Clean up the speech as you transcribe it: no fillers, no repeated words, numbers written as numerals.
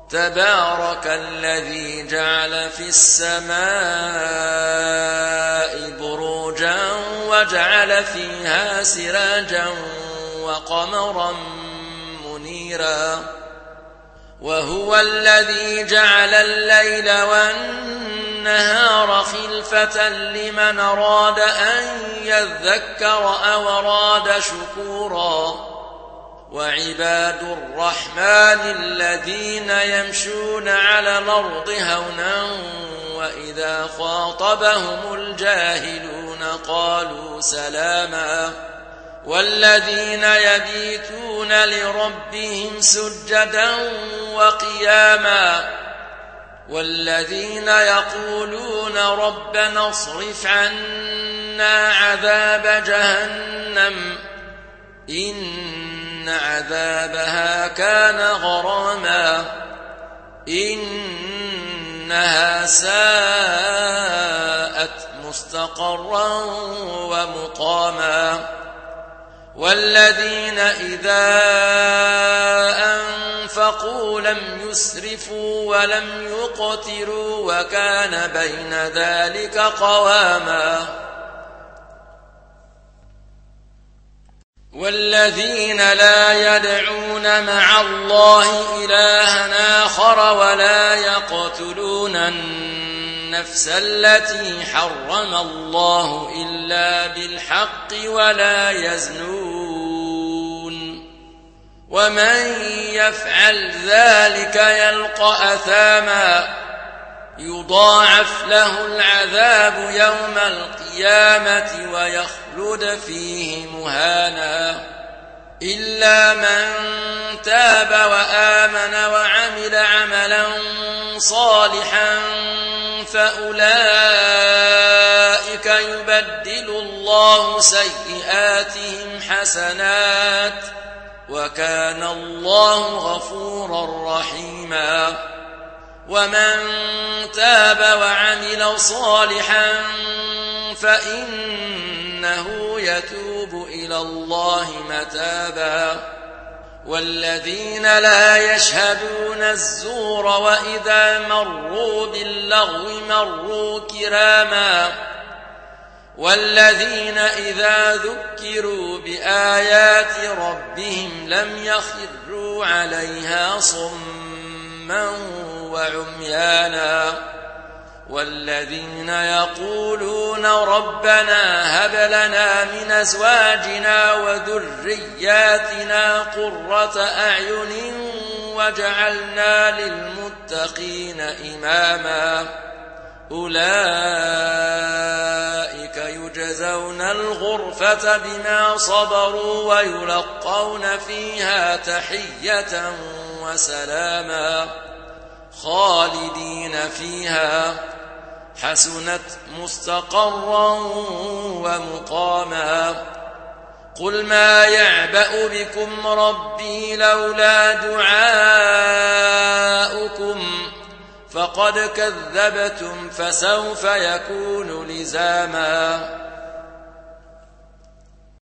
تبارك الذي جعل في السماء بروجا وجعل فيها سراجا وقمرا منيرا وهو الذي جعل الليل والنهار خلفة لمن أراد أن يذكر أو أراد شكورا وعباد الرحمن الذين يمشون على الأرض هونا وإذا خاطبهم الجاهلون قالوا سلاما والذين يبيتون لربهم سجدا وقياما والذين يقولون ربنا اصرف عنا عذاب جهنم إن عذابها كان غراما إنها ساءت مستقرا ومقاما والذين إذا أنفقوا لم يسرفوا ولم يقتروا وكان بين ذلك قواما والذين لا يدعون مع الله إلها آخر ولا يقتلون النفس التي حرم الله إلا بالحق ولا يزنون ومن يفعل ذلك يلقى أثاما يضاعف له العذاب يوم القيامة ويخلد فيه مهانا إلا من تاب وآمن وعمل عملا صالحا فأولئك يبدل الله سيئاتهم حسنات وكان الله غفورا رحيما ومن تاب وعمل صالحا فإنه يتوب إلى الله متابا والذين لا يشهدون الزور وإذا مروا باللغو مروا كراما والذين إذا ذكروا بآيات ربهم لم يخروا عليها صما وعميانا والذين يقولون ربنا هب لنا من أزواجنا وذرياتنا قرة أعين وجعلنا للمتقين إماما أولئك يجزون الغرفة بما صبروا ويلقون فيها تحية وسلاما خالدين فيها حسنت مستقرا ومقاما قل ما يعبأ بكم ربي لولا دعاؤكم فقد كذبتم فسوف يكون لزاما